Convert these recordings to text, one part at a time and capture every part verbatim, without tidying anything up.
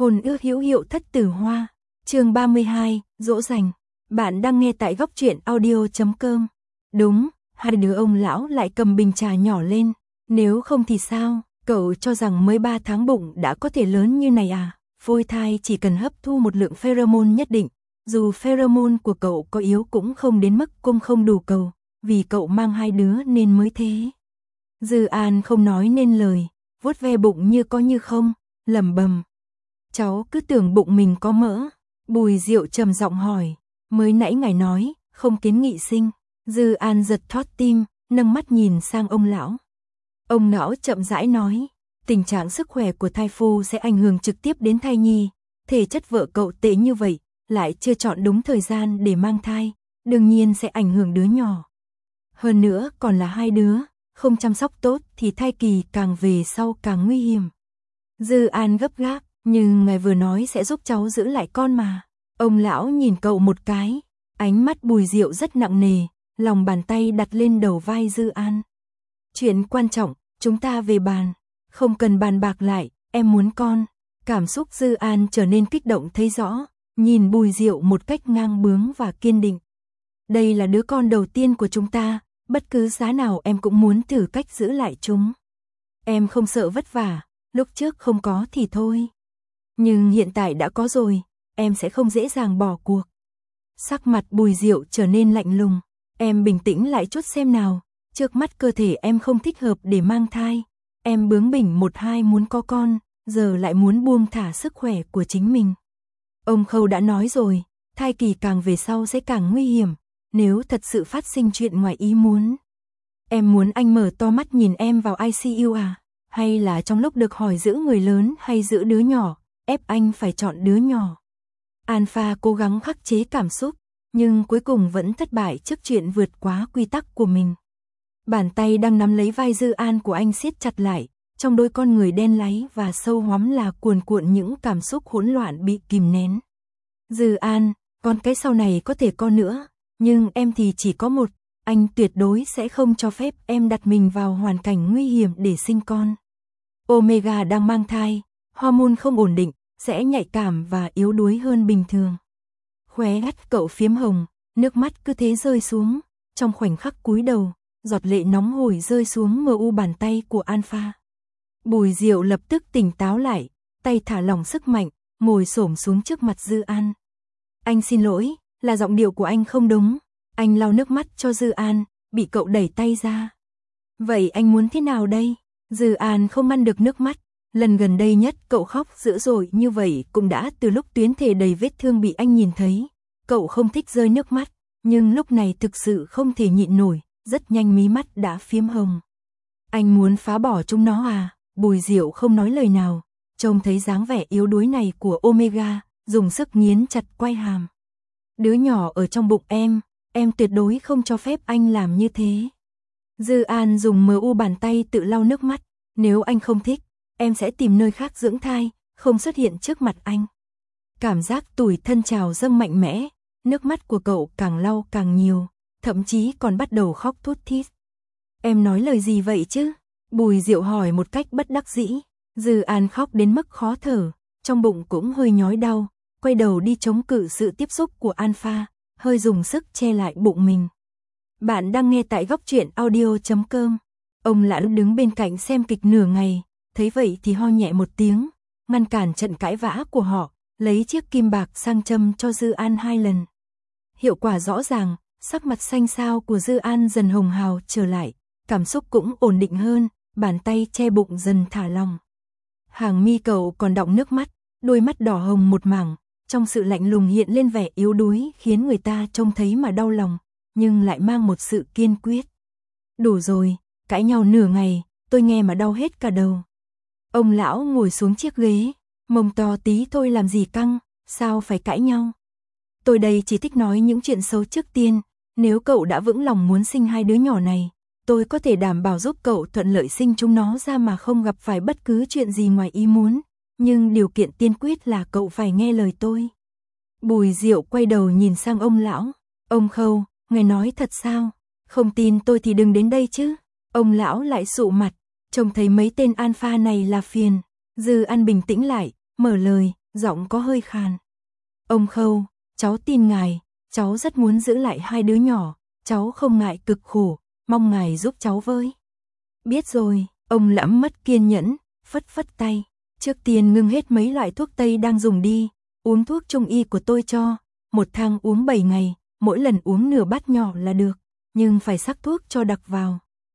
Hôn ước hữu hiệu thất tử hoa. Chương ba mươi hai, dỗ dành. Bạn đang nghe tại góc truyện audio chấm com. Đúng, hai đứa ông lão lại cầm bình trà nhỏ lên. Nếu không thì sao, cậu cho rằng mới ba tháng bụng đã có thể lớn như này à? Phôi thai chỉ cần hấp thu một lượng pheromone nhất định. Dù pheromone của cậu có yếu cũng không đến mức cung không đủ cầu. Vì cậu mang hai đứa nên mới thế. Dư An không nói nên lời, vuốt ve bụng như có như không, lẩm bẩm. Cháu cứ tưởng bụng mình có mỡ. Bùi Diệu trầm giọng hỏi, mới nãy ngài nói, không kiến nghị sinh. Dư An giật thót tim, nâng mắt nhìn sang ông lão. Ông lão chậm rãi nói, tình trạng sức khỏe của thai phu sẽ ảnh hưởng trực tiếp đến thai nhi. Thể chất vợ cậu tệ như vậy, lại chưa chọn đúng thời gian để mang thai, đương nhiên sẽ ảnh hưởng đứa nhỏ. Hơn nữa còn là hai đứa, không chăm sóc tốt thì thai kỳ càng về sau càng nguy hiểm. Dư An gấp gáp, nhưng ngài vừa nói sẽ giúp cháu giữ lại con mà. Ông lão nhìn cậu một cái, ánh mắt Bùi Diệu rất nặng nề, lòng bàn tay đặt lên đầu vai Dư An. Chuyện quan trọng, chúng ta về bàn, không cần bàn bạc lại, em muốn con. Cảm xúc Dư An trở nên kích động thấy rõ, nhìn Bùi Diệu một cách ngang bướng và kiên định. Đây là đứa con đầu tiên của chúng ta, bất cứ giá nào em cũng muốn thử cách giữ lại chúng. Em không sợ vất vả, lúc trước không có thì thôi. Nhưng hiện tại đã có rồi, em sẽ không dễ dàng bỏ cuộc. Sắc mặt Bùi Diệu trở nên lạnh lùng, em bình tĩnh lại chút xem nào, trước mắt cơ thể em không thích hợp để mang thai. Em bướng bỉnh một hai muốn có con, giờ lại muốn buông thả sức khỏe của chính mình. Ông Khâu đã nói rồi, thai kỳ càng về sau sẽ càng nguy hiểm, nếu thật sự phát sinh chuyện ngoài ý muốn. Em muốn anh mở to mắt nhìn em vào i xê u à? Hay là trong lúc được hỏi giữ người lớn hay giữ đứa nhỏ, ép anh phải chọn đứa nhỏ? Alpha cố gắng khắc chế cảm xúc, nhưng cuối cùng vẫn thất bại trước chuyện vượt quá quy tắc của mình. Bàn tay đang nắm lấy vai Dư An của anh siết chặt lại, trong đôi con người đen láy và sâu hoắm là cuồn cuộn những cảm xúc hỗn loạn bị kìm nén. Dư An, con cái sau này có thể có nữa, nhưng em thì chỉ có một, anh tuyệt đối sẽ không cho phép em đặt mình vào hoàn cảnh nguy hiểm để sinh con. Omega đang mang thai, hormone không ổn định, sẽ nhạy cảm và yếu đuối hơn bình thường. Khóe mắt cậu phiếm hồng, nước mắt cứ thế rơi xuống, trong khoảnh khắc cúi đầu, giọt lệ nóng hổi rơi xuống mờ u bàn tay của Alpha. Bùi Diệu lập tức tỉnh táo lại, tay thả lỏng sức mạnh, ngồi xổm xuống trước mặt Dư An. Anh xin lỗi, là giọng điệu của anh không đúng. Anh lau nước mắt cho Dư An, bị cậu đẩy tay ra. Vậy anh muốn thế nào đây? Dư An không ngăn được nước mắt. Lần gần đây nhất cậu khóc dữ dội như vậy cũng đã từ lúc tuyến thể đầy vết thương bị anh nhìn thấy. Cậu không thích rơi nước mắt, nhưng lúc này thực sự không thể nhịn nổi, rất nhanh mí mắt đã phiếm hồng. Anh muốn phá bỏ chúng nó à? Bùi Diệu không nói lời nào, trông thấy dáng vẻ yếu đuối này của Omega, dùng sức nghiến chặt quai hàm. Đứa nhỏ ở trong bụng em, em tuyệt đối không cho phép anh làm như thế. Dư An dùng mờ u bàn tay tự lau nước mắt, nếu anh không thích, em sẽ tìm nơi khác dưỡng thai, không xuất hiện trước mặt anh. Cảm giác tủi thân trào dâng mạnh mẽ, nước mắt của cậu càng lau càng nhiều, thậm chí còn bắt đầu khóc thút thít. Em nói lời gì vậy chứ? Bùi Diệu hỏi một cách bất đắc dĩ. Dư An khóc đến mức khó thở, trong bụng cũng hơi nhói đau, quay đầu đi chống cự sự tiếp xúc của Alpha, hơi dùng sức che lại bụng mình. Bạn đang nghe tại góc truyện audio chấm com. Ông Lãn đứng bên cạnh xem kịch nửa ngày, thấy vậy thì ho nhẹ một tiếng, ngăn cản trận cãi vã của họ, lấy chiếc kim bạc sang châm cho Dư An hai lần. Hiệu quả rõ ràng, sắc mặt xanh xao của Dư An dần hồng hào trở lại, cảm xúc cũng ổn định hơn, bàn tay che bụng dần thả lỏng. Hàng mi cậu còn đọng nước mắt, đôi mắt đỏ hồng một mảng, trong sự lạnh lùng hiện lên vẻ yếu đuối khiến người ta trông thấy mà đau lòng, nhưng lại mang một sự kiên quyết. Đủ rồi, cãi nhau nửa ngày, tôi nghe mà đau hết cả đầu. Ông lão ngồi xuống chiếc ghế, mông to tí thôi làm gì căng, sao phải cãi nhau. Tôi đây chỉ thích nói những chuyện xấu trước tiên, nếu cậu đã vững lòng muốn sinh hai đứa nhỏ này, tôi có thể đảm bảo giúp cậu thuận lợi sinh chúng nó ra mà không gặp phải bất cứ chuyện gì ngoài ý muốn, nhưng điều kiện tiên quyết là cậu phải nghe lời tôi. Bùi Diệu quay đầu nhìn sang ông lão, ông Khâu, ngài nói thật sao? Không tin tôi thì đừng đến đây chứ. Ông lão lại sụ mặt, trông thấy mấy tên Alpha này là phiền. Dư An bình tĩnh lại, mở lời, giọng có hơi khàn. Ông Khâu, cháu tin ngài, cháu rất muốn giữ lại hai đứa nhỏ, cháu không ngại cực khổ, mong ngài giúp cháu với. Biết rồi, ông Lẫm mất kiên nhẫn, phất phất tay. Trước tiên ngưng hết mấy loại thuốc tây đang dùng đi, uống thuốc trung y của tôi cho, một thang uống bảy ngày, mỗi lần uống nửa bát nhỏ là được, nhưng phải sắc thuốc cho đặc vào.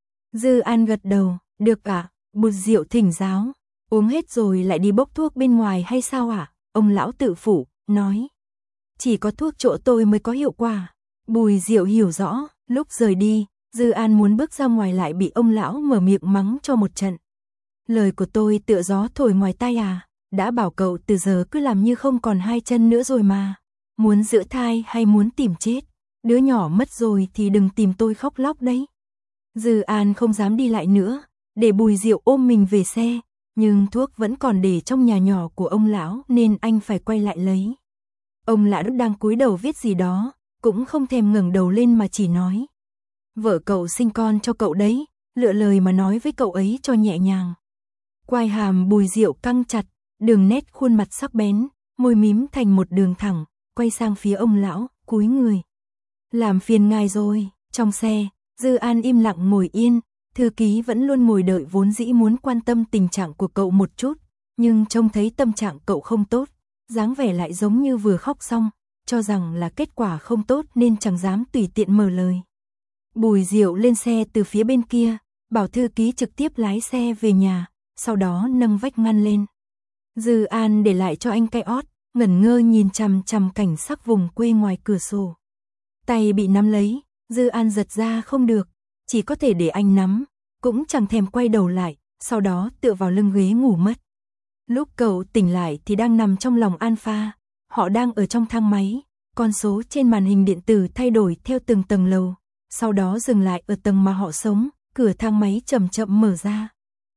Dư An gật đầu, được ạ, à, Bùi Diệu thỉnh giáo, uống hết rồi lại đi bốc thuốc bên ngoài hay sao ạ? À? Ông lão tự phủ, nói. Chỉ có thuốc chỗ tôi mới có hiệu quả. Bùi Diệu hiểu rõ, lúc rời đi, Dư An muốn bước ra ngoài lại bị ông lão mở miệng mắng cho một trận. Lời của tôi tựa gió thổi ngoài tai à, đã bảo cậu từ giờ cứ làm như không còn hai chân nữa rồi mà. Muốn giữ thai hay muốn tìm chết, đứa nhỏ mất rồi thì đừng tìm tôi khóc lóc đấy. Dư An không dám đi lại nữa, để Bùi Diệu ôm mình về xe, nhưng thuốc vẫn còn để trong nhà nhỏ của ông lão nên anh phải quay lại lấy. Ông lão đang cúi đầu viết gì đó, cũng không thèm ngẩng đầu lên mà chỉ nói. Vợ cậu sinh con cho cậu đấy, lựa lời mà nói với cậu ấy cho nhẹ nhàng. Quai hàm Bùi Diệu căng chặt, đường nét khuôn mặt sắc bén, môi mím thành một đường thẳng, quay sang phía ông lão, cúi người. Làm phiền ngài rồi, trong xe, Dư An im lặng ngồi yên, thư ký vẫn luôn ngồi đợi vốn dĩ muốn quan tâm tình trạng của cậu một chút, nhưng trông thấy tâm trạng cậu không tốt, dáng vẻ lại giống như vừa khóc xong, cho rằng là kết quả không tốt nên chẳng dám tùy tiện mở lời. Bùi Diệu lên xe từ phía bên kia, bảo thư ký trực tiếp lái xe về nhà, sau đó nâng vách ngăn lên. Dư An để lại cho anh cái ót, ngẩn ngơ nhìn chằm chằm cảnh sắc vùng quê ngoài cửa sổ. Tay bị nắm lấy, Dư An giật ra không được, chỉ có thể để anh nắm, cũng chẳng thèm quay đầu lại, sau đó tựa vào lưng ghế ngủ mất. Lúc cậu tỉnh lại thì đang nằm trong lòng Alpha, họ đang ở trong thang máy, con số trên màn hình điện tử thay đổi theo từng tầng lầu, sau đó dừng lại ở tầng mà họ sống, cửa thang máy chậm chậm mở ra.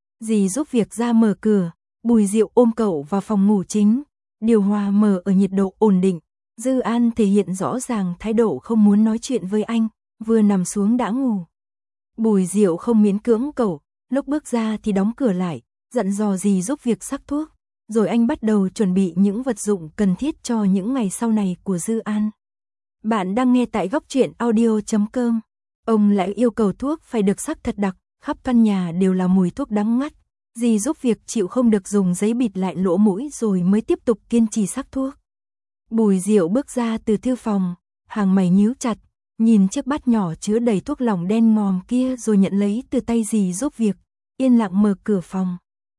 Dì giúp việc ra mở cửa, Bùi Diệu ôm cậu vào phòng ngủ chính, điều hòa mở ở nhiệt độ ổn định. Dư An thể hiện rõ ràng thái độ không muốn nói chuyện với anh, vừa nằm xuống đã ngủ. Bùi Diệu không miễn cưỡng cậu, lúc bước ra thì đóng cửa lại, dặn dò dì giúp việc sắc thuốc, rồi anh bắt đầu chuẩn bị những vật dụng cần thiết cho những ngày sau này của Dư An. Bạn đang nghe tại góc truyện audio chấm com. Ông lại yêu cầu thuốc phải được sắc thật đặc, khắp căn nhà đều là mùi thuốc đắng ngắt. Dì giúp việc chịu không được dùng giấy bịt lại lỗ mũi rồi mới tiếp tục kiên trì sắc thuốc. Bùi Diệu bước ra từ thư phòng, hàng mày nhíu chặt, nhìn chiếc bát nhỏ chứa đầy thuốc lỏng đen ngòm kia rồi nhận lấy từ tay dì giúp việc, yên lặng mở cửa phòng.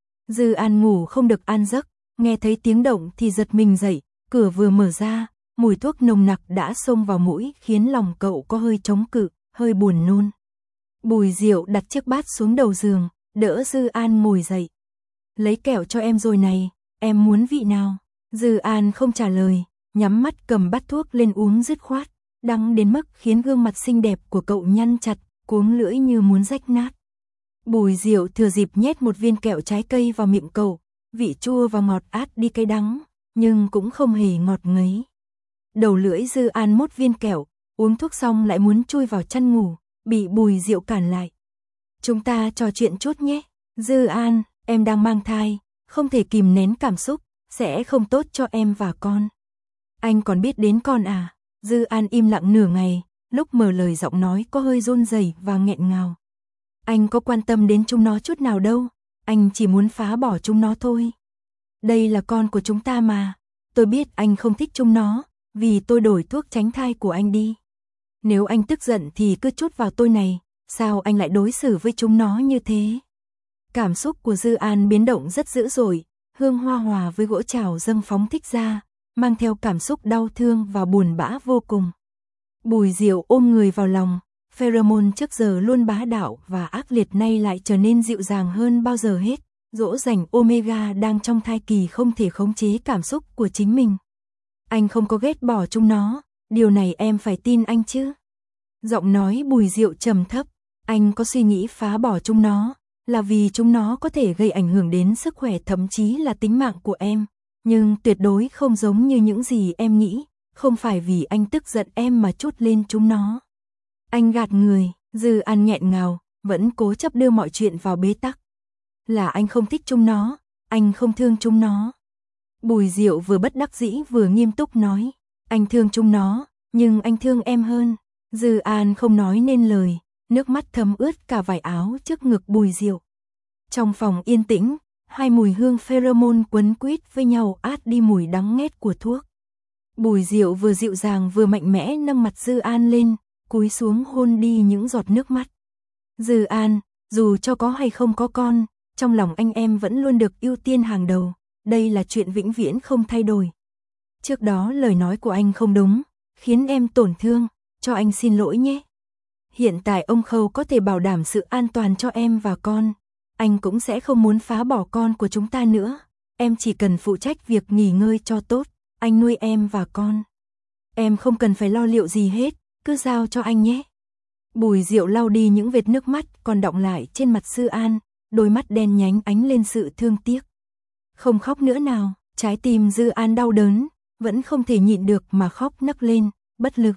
Dư An ngủ không được an giấc, nghe thấy tiếng động thì giật mình dậy, cửa vừa mở ra, mùi thuốc nồng nặc đã xông vào mũi khiến lòng cậu có hơi chống cự, hơi buồn nôn. Bùi Diệu đặt chiếc bát xuống đầu giường, đỡ Dư An ngồi dậy. Lấy kẹo cho em rồi này, em muốn vị nào? Dư An không trả lời, nhắm mắt cầm bát thuốc lên uống dứt khoát, đắng đến mức khiến gương mặt xinh đẹp của cậu nhăn chặt, cuống lưỡi như muốn rách nát. Bùi Diệu thừa dịp nhét một viên kẹo trái cây vào miệng cậu, vị chua và ngọt át đi cái đắng, nhưng cũng không hề ngọt ngấy. Đầu lưỡi Dư An mốt viên kẹo, uống thuốc xong lại muốn chui vào chăn ngủ, bị Bùi Diệu cản lại. Chúng ta trò chuyện chút nhé. Dư An, em đang mang thai, không thể kìm nén cảm xúc, sẽ không tốt cho em và con. Anh còn biết đến con à? Dư An im lặng nửa ngày, lúc mở lời giọng nói có hơi run rẩy và nghẹn ngào. Anh có quan tâm đến chúng nó chút nào đâu, anh chỉ muốn phá bỏ chúng nó thôi. Đây là con của chúng ta mà, tôi biết anh không thích chúng nó, vì tôi đổi thuốc tránh thai của anh đi. Nếu anh tức giận thì cứ trút vào tôi này, sao anh lại đối xử với chúng nó như thế? Cảm xúc của Dư An biến động rất dữ dội, hương hoa hòa với gỗ trào dâng phóng thích ra, mang theo cảm xúc đau thương và buồn bã vô cùng. Bùi Diệu ôm người vào lòng, pheromone trước giờ luôn bá đạo và ác liệt nay lại trở nên dịu dàng hơn bao giờ hết, dỗ dành Omega đang trong thai kỳ không thể khống chế cảm xúc của chính mình. Anh không có ghét bỏ chúng nó, điều này em phải tin anh chứ. Giọng nói Bùi Diệu trầm thấp, anh có suy nghĩ phá bỏ chúng nó, là vì chúng nó có thể gây ảnh hưởng đến sức khỏe thậm chí là tính mạng của em, nhưng tuyệt đối không giống như những gì em nghĩ, không phải vì anh tức giận em mà trút lên chúng nó. Anh gạt người, Dư An nghẹn ngào, vẫn cố chấp đưa mọi chuyện vào bế tắc. Là anh không thích chúng nó, anh không thương chúng nó. Bùi Diệu vừa bất đắc dĩ vừa nghiêm túc nói, anh thương chúng nó, nhưng anh thương em hơn. Dư An không nói nên lời, nước mắt thấm ướt cả vải áo trước ngực Bùi Diệu. Trong phòng yên tĩnh, hai mùi hương pheromone quấn quýt với nhau át đi mùi đắng nghét của thuốc. Bùi Diệu vừa dịu dàng vừa mạnh mẽ nâng mặt Dư An lên, cúi xuống hôn đi những giọt nước mắt. Dư An, dù cho có hay không có con, trong lòng anh em vẫn luôn được ưu tiên hàng đầu, đây là chuyện vĩnh viễn không thay đổi. Trước đó lời nói của anh không đúng, khiến em tổn thương, cho anh xin lỗi nhé. Hiện tại ông Khâu có thể bảo đảm sự an toàn cho em và con, anh cũng sẽ không muốn phá bỏ con của chúng ta nữa, em chỉ cần phụ trách việc nghỉ ngơi cho tốt, anh nuôi em và con. Em không cần phải lo liệu gì hết, cứ giao cho anh nhé. Bùi Diệu lau đi những vệt nước mắt còn đọng lại trên mặt Dư An, đôi mắt đen nhánh ánh lên sự thương tiếc. Không khóc nữa nào, trái tim Dư An đau đớn, vẫn không thể nhịn được mà khóc nấc lên, bất lực.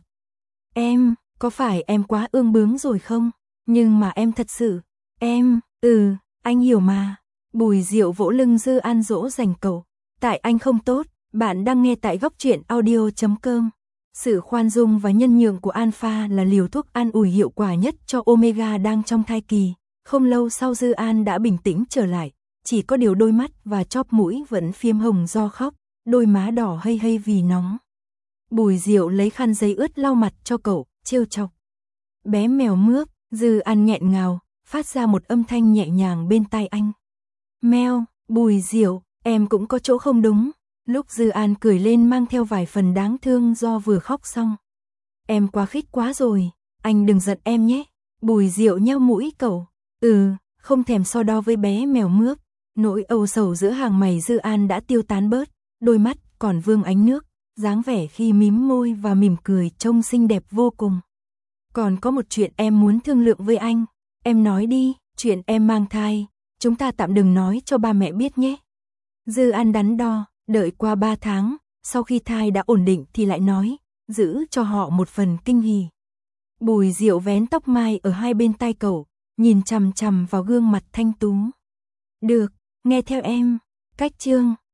Em, có phải em quá ương bướng rồi không? Nhưng mà em thật sự, em, ừ, anh hiểu mà. Bùi Diệu vỗ lưng Dư An dỗ dành cậu. Tại anh không tốt, bạn đang nghe tại góc truyện audio chấm com. Sự khoan dung và nhân nhượng của Alpha là liều thuốc an ủi hiệu quả nhất cho Omega đang trong thai kỳ. Không lâu sau Dư An đã bình tĩnh trở lại, chỉ có điều đôi mắt và chóp mũi vẫn phiếm hồng do khóc, đôi má đỏ hây hây vì nóng. Bùi Diệu lấy khăn giấy ướt lau mặt cho cậu, trêu chọc. Bé mèo mướp, Dư An nghẹn ngào, phát ra một âm thanh nhẹ nhàng bên tai anh. Mèo, Bùi Diệu, em cũng có chỗ không đúng. Lúc Dư An cười lên mang theo vài phần đáng thương do vừa khóc xong. Em quá khích quá rồi, anh đừng giận em nhé. Bùi Diệu nheo mũi cậu. Ừ, không thèm so đo với bé mèo mướp. Nỗi âu sầu giữa hàng mày Dư An đã tiêu tán bớt, đôi mắt còn vương ánh nước, dáng vẻ khi mím môi và mỉm cười trông xinh đẹp vô cùng. Còn có một chuyện em muốn thương lượng với anh. Em nói đi, chuyện em mang thai, chúng ta tạm đừng nói cho ba mẹ biết nhé. Dư An đắn đo, đợi qua ba tháng, sau khi thai đã ổn định thì lại nói, giữ cho họ một phần kinh hỉ. Bùi Diệu vén tóc mai ở hai bên tai cậu, nhìn chằm chằm vào gương mặt thanh tú. Được, nghe theo em. Cách chương